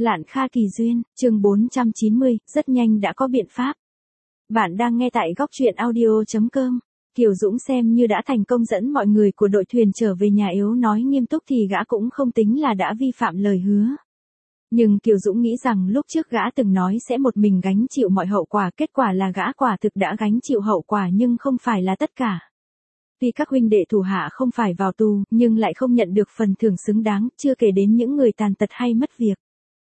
Lạn Kha Kỳ Duyên, chương 490, rất nhanh đã có biện pháp. Bạn đang nghe tại góc truyện audio.com. Kiều Dũng xem như đã thành công dẫn mọi người của đội thuyền trở về nhà, yếu nói nghiêm túc thì gã cũng không tính là đã vi phạm lời hứa. Nhưng Kiều Dũng nghĩ rằng lúc trước gã từng nói sẽ một mình gánh chịu mọi hậu quả, kết quả là gã quả thực đã gánh chịu hậu quả nhưng không phải là tất cả. Tuy các huynh đệ thủ hạ không phải vào tù, nhưng lại không nhận được phần thưởng xứng đáng, chưa kể đến những người tàn tật hay mất việc.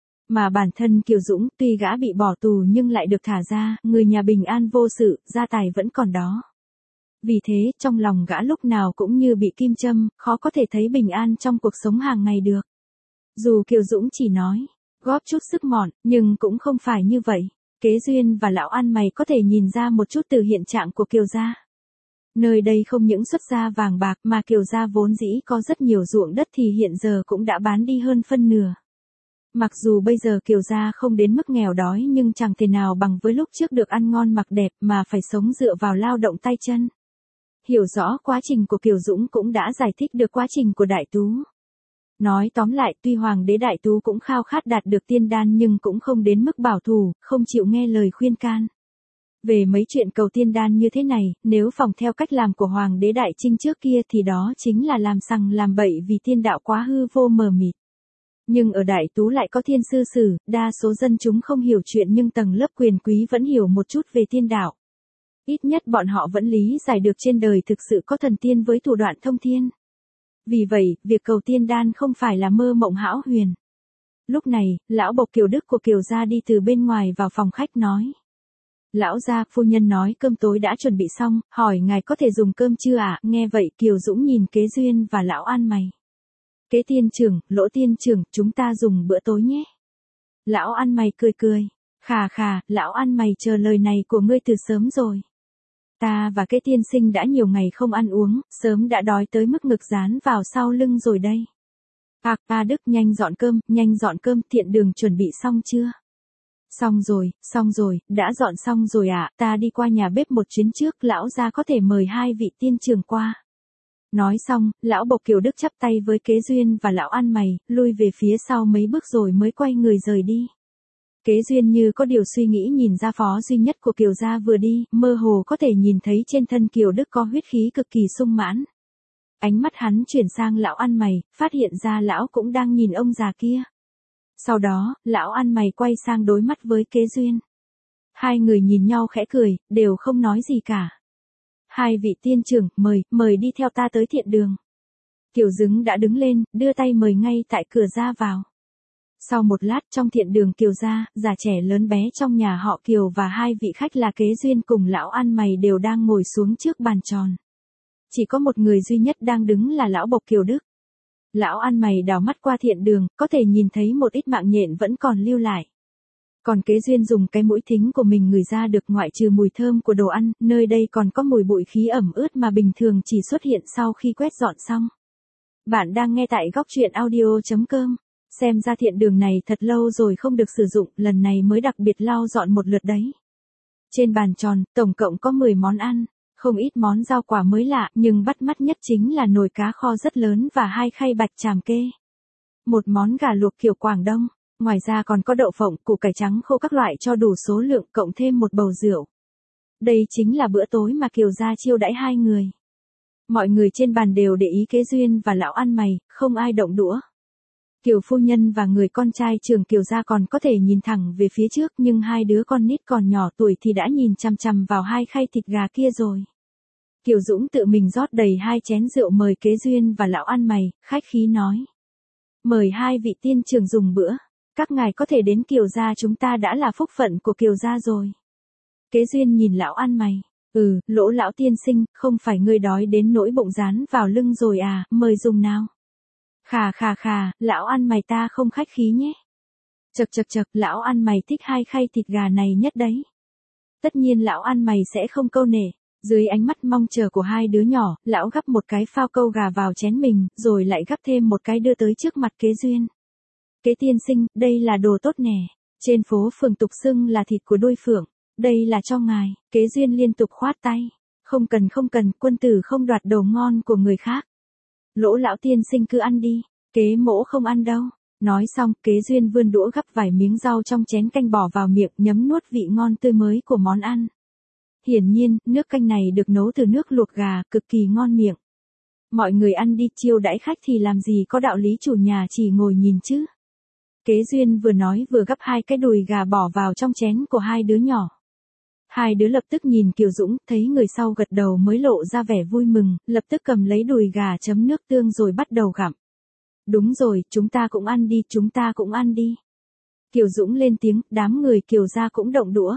Mà bản thân Kiều Dũng, tuy gã bị bỏ tù nhưng lại được thả ra, người nhà bình an vô sự, gia tài vẫn còn đó. Vì thế, trong lòng gã lúc nào cũng như bị kim châm, khó có thể thấy bình an trong cuộc sống hàng ngày được. Dù Kiều Dũng chỉ nói, góp chút sức mọn, nhưng cũng không phải như vậy. Kế Duyên và lão ăn mày có thể nhìn ra một chút từ hiện trạng của Kiều gia. Nơi đây không những xuất ra vàng bạc mà Kiều gia vốn dĩ có rất nhiều ruộng đất thì hiện giờ cũng đã bán đi hơn phân nửa. Mặc dù bây giờ Kiều gia không đến mức nghèo đói nhưng chẳng thể nào bằng với lúc trước được ăn ngon mặc đẹp mà phải sống dựa vào lao động tay chân. Hiểu rõ quá trình của Kiều Dũng cũng đã giải thích được quá trình của Đại Tú. Nói tóm lại, tuy Hoàng đế Đại Tú cũng khao khát đạt được tiên đan nhưng cũng không đến mức bảo thủ, không chịu nghe lời khuyên can. Về mấy chuyện cầu tiên đan như thế này, nếu phỏng theo cách làm của Hoàng đế Đại Trinh trước kia thì đó chính là làm sằng làm bậy vì tiên đạo quá hư vô mờ mịt. Nhưng ở Đại Tú lại có thiên sư sử, đa số dân chúng không hiểu chuyện nhưng tầng lớp quyền quý vẫn hiểu một chút về tiên đạo. Ít nhất bọn họ vẫn lý giải được trên đời thực sự có thần tiên với thủ đoạn thông thiên. Vì vậy, việc cầu tiên đan không phải là mơ mộng hão huyền. Lúc này, lão bộc Kiều Đức của Kiều gia đi từ bên ngoài vào phòng khách nói. Lão gia, phu nhân nói cơm tối đã chuẩn bị xong, hỏi ngài có thể dùng cơm chưa ạ? Nghe vậy Kiều Dũng nhìn Kế Duyên và lão ăn mày. Kế tiên trưởng, Lỗ tiên trưởng, chúng ta dùng bữa tối nhé. Lão ăn mày cười cười. Khà khà, lão ăn mày chờ lời này của ngươi từ sớm rồi. Ta và Kế tiên sinh đã nhiều ngày không ăn uống, sớm đã đói tới mức ngực dán vào sau lưng rồi đây. Đức, nhanh dọn cơm, Thiện Đường chuẩn bị xong chưa? Xong rồi, đã dọn xong rồi ạ, ta đi qua nhà bếp một chuyến trước, lão gia có thể mời hai vị tiên trưởng qua. Nói xong, lão bộc Kiều Đức chắp tay với Kế Duyên và lão ăn mày, lui về phía sau mấy bước rồi mới quay người rời đi. Kế Duyên như có điều suy nghĩ nhìn ra phó duy nhất của Kiều gia vừa đi, mơ hồ có thể nhìn thấy trên thân Kiều Đức có huyết khí cực kỳ sung mãn. Ánh mắt hắn chuyển sang lão ăn mày, phát hiện ra lão cũng đang nhìn ông già kia. Sau đó, lão ăn mày quay sang đối mắt với Kế Duyên. Hai người nhìn nhau khẽ cười, đều không nói gì cả. Hai vị tiên trưởng, mời đi theo ta tới Thiện Đường. Kiều Dứng đã đứng lên, đưa tay mời ngay tại cửa ra vào. Sau một lát trong Thiện Đường Kiều gia, già trẻ lớn bé trong nhà họ Kiều và hai vị khách là Kế Duyên cùng lão ăn mày đều đang ngồi xuống trước bàn tròn. Chỉ có một người duy nhất đang đứng là lão bộc Kiều Đức. Lão ăn mày đảo mắt qua Thiện Đường, có thể nhìn thấy một ít mạng nhện vẫn còn lưu lại. Còn Kế Duyên dùng cái mũi thính của mình ngửi ra được ngoại trừ mùi thơm của đồ ăn, nơi đây còn có mùi bụi khí ẩm ướt mà bình thường chỉ xuất hiện sau khi quét dọn xong. Bạn đang nghe tại góc truyện audio.com. Xem ra Thiện Đường này thật lâu rồi không được sử dụng, lần này mới đặc biệt lau dọn một lượt đấy. Trên bàn tròn, tổng cộng có 10 món ăn, không ít món rau quả mới lạ, nhưng bắt mắt nhất chính là nồi cá kho rất lớn và 2 khay bạch tràm kê. Một món gà luộc kiểu Quảng Đông, ngoài ra còn có đậu phộng, củ cải trắng khô các loại cho đủ số lượng, cộng thêm một bầu rượu. Đây chính là bữa tối mà Kiều gia chiêu đãi hai người. Mọi người trên bàn đều để ý Kế Duyên và lão ăn mày, không ai động đũa. Kiều phu nhân và người con trai trưởng Kiều gia còn có thể nhìn thẳng về phía trước, nhưng hai đứa con nít còn nhỏ tuổi thì đã nhìn chằm chằm vào 2 khay thịt gà kia rồi. Kiều Dũng tự mình rót đầy 2 chén rượu mời Kế Duyên và lão ăn mày, khách khí nói. Mời hai vị tiên trưởng dùng bữa, các ngài có thể đến Kiều gia chúng ta đã là phúc phận của Kiều gia rồi. Kế Duyên nhìn lão ăn mày, Lỗ lão tiên sinh, không phải ngươi đói đến nỗi bụng dán vào lưng rồi à, mời dùng nào. Khà, lão ăn mày ta không khách khí nhé. Chậc, lão ăn mày thích 2 khay thịt gà này nhất đấy. Tất nhiên lão ăn mày sẽ không câu nể. Dưới ánh mắt mong chờ của hai đứa nhỏ, lão gắp một cái phao câu gà vào chén mình, rồi lại gắp thêm một cái đưa tới trước mặt Kế Duyên. Kế tiên sinh, đây là đồ tốt nè. Trên phố phường tục xưng là thịt của đuôi phượng. Đây là cho ngài. Kế Duyên liên tục khoát tay. Không cần, quân tử không đoạt đồ ngon của người khác. Lỗ lão tiên sinh cứ ăn đi, Kế mỗ không ăn đâu. Nói xong, Kế Duyên vươn đũa gắp vài miếng rau trong chén canh bỏ vào miệng, nhấm nuốt vị ngon tươi mới của món ăn. Hiển nhiên, nước canh này được nấu từ nước luộc gà, cực kỳ ngon miệng. Mọi người ăn đi, chiêu đãi khách thì làm gì có đạo lý chủ nhà chỉ ngồi nhìn chứ. Kế Duyên vừa nói vừa gắp 2 cái đùi gà bỏ vào trong chén của 2 đứa nhỏ. 2 đứa lập tức nhìn Kiều Dũng, thấy người sau gật đầu mới lộ ra vẻ vui mừng, lập tức cầm lấy đùi gà chấm nước tương rồi bắt đầu gặm. Đúng rồi, chúng ta cũng ăn đi, chúng ta cũng ăn đi. Kiều Dũng lên tiếng, đám người Kiều gia cũng động đũa.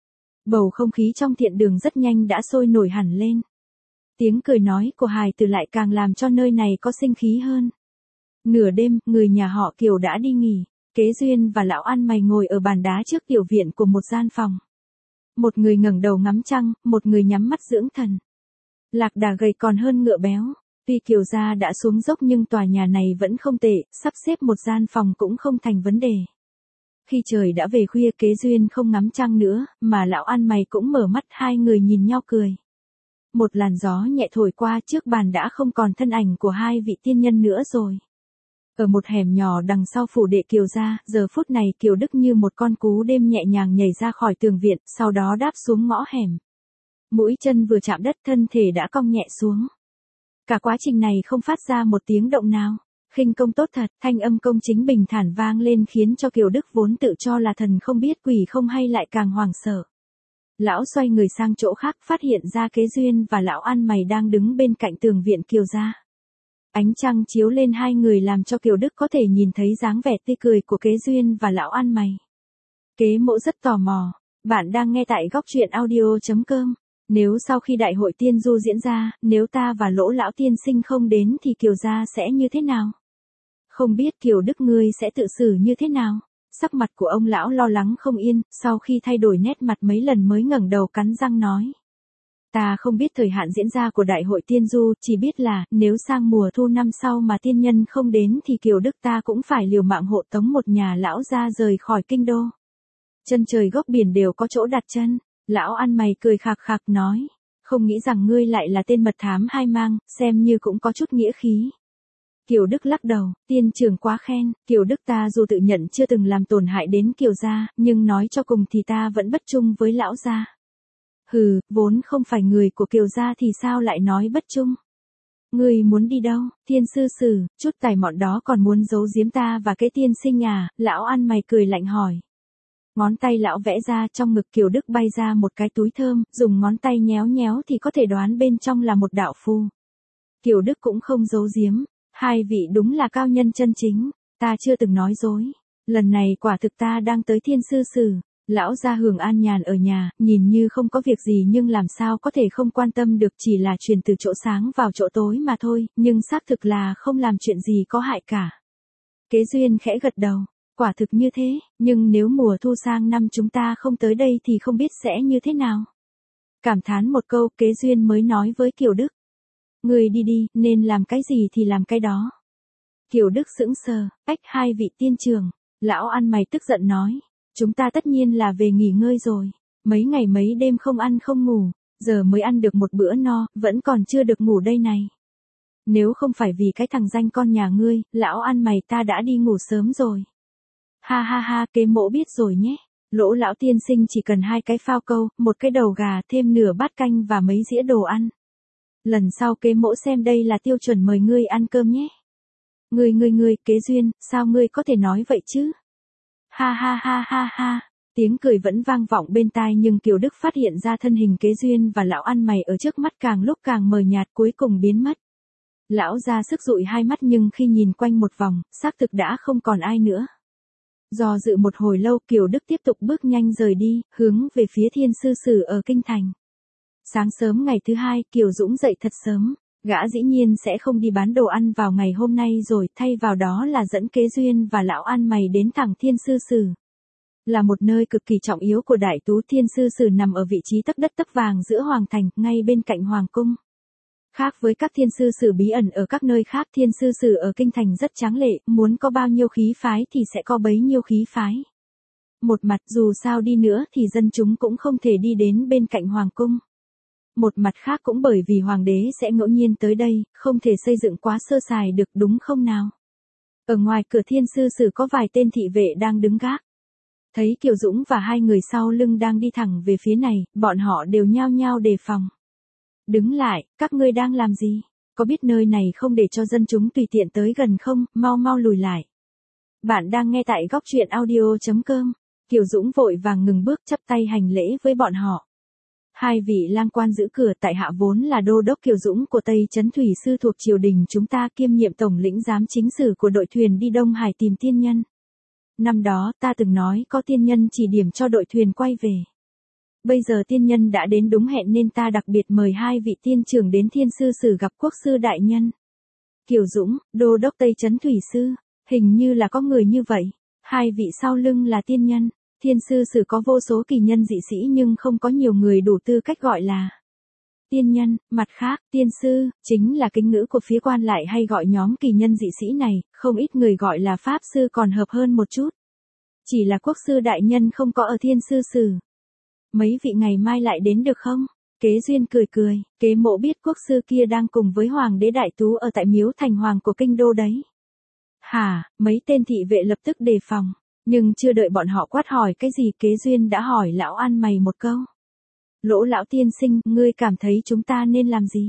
Bầu không khí trong thiện đường rất nhanh đã sôi nổi hẳn lên. Tiếng cười nói của hài tử lại càng làm cho nơi này có sinh khí hơn. Nửa đêm, người nhà họ Kiều đã đi nghỉ. Kế Duyên và lão ăn mày ngồi ở bàn đá trước tiểu viện của một gian phòng. Một người ngẩng đầu ngắm trăng, một người nhắm mắt dưỡng thần. Lạc Đà gầy còn hơn ngựa béo. Tuy Kiều gia đã xuống dốc nhưng tòa nhà này vẫn không tệ, sắp xếp một gian phòng cũng không thành vấn đề. Khi trời đã về khuya, Kế Duyên không ngắm trăng nữa, mà lão ăn mày cũng mở mắt, hai người nhìn nhau cười. Một làn gió nhẹ thổi qua, trước bàn đã không còn thân ảnh của 2 vị tiên nhân nữa rồi. Ở một hẻm nhỏ đằng sau phủ đệ Kiều gia, giờ phút này Kiều Đức như một con cú đêm nhẹ nhàng nhảy ra khỏi tường viện, sau đó đáp xuống ngõ hẻm. Mũi chân vừa chạm đất, thân thể đã cong nhẹ xuống. Cả quá trình này không phát ra một tiếng động nào. Khinh công tốt thật, thanh âm công chính bình thản vang lên khiến cho Kiều Đức vốn tự cho là thần không biết quỷ không hay lại càng hoảng sợ. Lão xoay người sang chỗ khác, phát hiện ra Kế Duyên và lão ăn mày đang đứng bên cạnh tường viện Kiều gia. Ánh trăng chiếu lên hai người làm cho Kiều Đức có thể nhìn thấy dáng vẻ tươi cười của Kế Duyên và lão ăn mày. Kế Mỗ rất tò mò, bạn đang nghe tại góc truyện audio.com. Nếu sau khi đại hội tiên du diễn ra, nếu ta và Lỗ lão tiên sinh không đến thì Kiều gia sẽ như thế nào? Không biết Kiều Đức ngươi sẽ tự xử như thế nào? Sắc mặt của ông lão lo lắng không yên, sau khi thay đổi nét mặt mấy lần mới ngẩng đầu cắn răng nói. Ta không biết thời hạn diễn ra của đại hội tiên du, chỉ biết là, nếu sang mùa thu năm sau mà tiên nhân không đến thì Kiều Đức ta cũng phải liều mạng hộ tống một nhà lão ra rời khỏi kinh đô. Chân trời góc biển đều có chỗ đặt chân, lão ăn mày cười khạc khạc nói. Không nghĩ rằng ngươi lại là tên mật thám hai mang, xem như cũng có chút nghĩa khí. Kiều Đức lắc đầu, tiên trưởng quá khen, Kiều Đức ta dù tự nhận chưa từng làm tổn hại đến Kiều gia, nhưng nói cho cùng thì ta vẫn bất trung với lão gia. Hừ, vốn không phải người của Kiều gia thì sao lại nói bất trung? Ngươi muốn đi đâu, thiên sư sử, chút tài mọn đó còn muốn giấu giếm ta và cái tiên sinh à? Lão ăn mày cười lạnh hỏi. Ngón tay lão vẽ ra, trong ngực Kiều Đức bay ra một cái túi thơm, dùng ngón tay nhéo nhéo thì có thể đoán bên trong là một đạo phù. Kiều Đức cũng không giấu giếm. Hai vị đúng là cao nhân chân chính, ta chưa từng nói dối. Lần này quả thực ta đang tới thiên sư sử. Lão gia Hường an nhàn ở nhà, nhìn như không có việc gì nhưng làm sao có thể không quan tâm được, chỉ là chuyển từ chỗ sáng vào chỗ tối mà thôi, nhưng xác thực là không làm chuyện gì có hại cả. Kế Duyên khẽ gật đầu, quả thực như thế, nhưng nếu mùa thu sang năm chúng ta không tới đây thì không biết sẽ như thế nào. Cảm thán một câu, Kế Duyên mới nói với Kiều Đức. Người đi đi, nên làm cái gì thì làm cái đó. Kiều Đức sững sờ, ách, 2 vị tiên trưởng. Lão ăn mày tức giận nói. Chúng ta tất nhiên là về nghỉ ngơi rồi. Mấy ngày mấy đêm không ăn không ngủ. Giờ mới ăn được một bữa no, vẫn còn chưa được ngủ đây này. Nếu không phải vì cái thằng danh con nhà ngươi, lão ăn mày ta đã đi ngủ sớm rồi. Ha ha ha, Kế Mỗ biết rồi nhé. Lỗ lão tiên sinh chỉ cần 2 cái phao câu, 1 cái đầu gà, thêm nửa bát canh và mấy dĩa đồ ăn. Lần sau Kế Mỗ xem đây là tiêu chuẩn mời ngươi ăn cơm nhé. Ngươi, Kế Duyên, sao ngươi có thể nói vậy chứ? Ha ha ha ha ha, tiếng cười vẫn vang vọng bên tai nhưng Kiều Đức phát hiện ra thân hình Kế Duyên và lão ăn mày ở trước mắt càng lúc càng mờ nhạt, cuối cùng biến mất. Lão ra sức dụi 2 mắt nhưng khi nhìn quanh một vòng, xác thực đã không còn ai nữa. Do dự một hồi lâu, Kiều Đức tiếp tục bước nhanh rời đi, hướng về phía thiên sư sử ở kinh thành. Sáng sớm ngày thứ 2, Kiều Dũng dậy thật sớm, gã dĩ nhiên sẽ không đi bán đồ ăn vào ngày hôm nay rồi, thay vào đó là dẫn Kế Duyên và lão ăn mày đến thẳng thiên sư sử. Là một nơi cực kỳ trọng yếu của đại tú, thiên sư sử nằm ở vị trí tấc đất tấc vàng giữa hoàng thành, ngay bên cạnh hoàng cung. Khác với các thiên sư sử bí ẩn ở các nơi khác, thiên sư sử ở kinh thành rất tráng lệ, muốn có bao nhiêu khí phái thì sẽ có bấy nhiêu khí phái. Một mặt dù sao đi nữa thì dân chúng cũng không thể đi đến bên cạnh hoàng cung. Một mặt khác cũng bởi vì hoàng đế sẽ ngẫu nhiên tới đây, không thể xây dựng quá sơ sài được, đúng không nào? Ở ngoài cửa Thiên Sư Sử có vài tên thị vệ đang đứng gác. Thấy Kiều Dũng và hai người sau lưng đang đi thẳng về phía này, bọn họ đều nhao nhao đề phòng. Đứng lại, các ngươi đang làm gì? Có biết nơi này không để cho dân chúng tùy tiện tới gần không, mau mau lùi lại. Bạn đang nghe tại góc truyện audio.com. Kiều Dũng vội vàng ngừng bước chắp tay hành lễ với bọn họ. Hai vị lang quan giữ cửa tại hạ vốn là đô đốc Kiều Dũng của Tây Trấn Thủy Sư thuộc triều đình chúng ta kiêm nhiệm tổng lĩnh giám chính sử của đội thuyền đi Đông Hải tìm tiên nhân. Năm đó ta từng nói có tiên nhân chỉ điểm cho đội thuyền quay về. Bây giờ tiên nhân đã đến đúng hẹn nên ta đặc biệt mời hai vị tiên trưởng đến Thiên Sư Sử gặp quốc sư đại nhân. Kiều Dũng, đô đốc Tây Trấn Thủy Sư, hình như là có người như vậy. Hai vị sau lưng là tiên nhân. Thiên Sư Sử có vô số kỳ nhân dị sĩ nhưng không có nhiều người đủ tư cách gọi là tiên nhân. Mặt khác, tiên sư, chính là kính ngữ của phía quan lại hay gọi nhóm kỳ nhân dị sĩ này, không ít người gọi là pháp sư còn hợp hơn một chút. Chỉ là quốc sư đại nhân không có ở Thiên Sư Sử. Mấy vị ngày mai lại đến được không? Kế Duyên cười cười, Kế Mộ biết quốc sư kia đang cùng với Hoàng đế Đại Tú ở tại miếu thành hoàng của kinh đô đấy. Hả, mấy tên thị vệ lập tức đề phòng. Nhưng chưa đợi bọn họ quát hỏi cái gì Kế Duyên đã hỏi lão ăn mày một câu. Lỗ lão tiên sinh, ngươi cảm thấy chúng ta nên làm gì?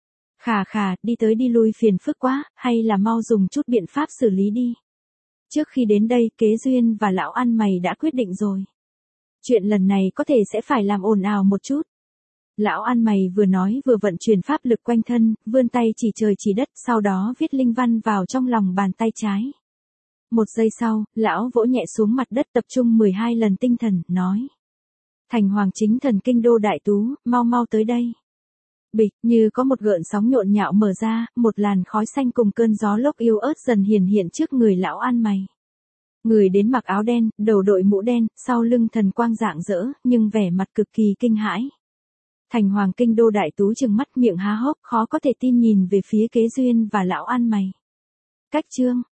Khà, đi tới đi lui phiền phức quá, hay là mau dùng chút biện pháp xử lý đi. Trước khi đến đây, Kế Duyên và lão ăn mày đã quyết định rồi. Chuyện lần này có thể sẽ phải làm ồn ào một chút. Lão ăn mày vừa nói vừa vận chuyển pháp lực quanh thân, vươn tay chỉ trời chỉ đất, sau đó viết linh văn vào trong lòng bàn tay trái. Một giây sau, lão vỗ nhẹ xuống mặt đất tập trung 12 lần tinh thần, nói. Thành hoàng chính thần kinh đô Đại Tú, mau mau tới đây. Bịch, như có một gợn sóng nhộn nhạo mở ra, một làn khói xanh cùng cơn gió lốc yếu ớt dần hiển hiện trước người lão ăn mày. Người đến mặc áo đen, đầu đội mũ đen, sau lưng thần quang rạng rỡ, nhưng vẻ mặt cực kỳ kinh hãi. Thành hoàng kinh đô Đại Tú trừng mắt miệng há hốc khó có thể tin nhìn về phía Kế Duyên và lão ăn mày. Cách chương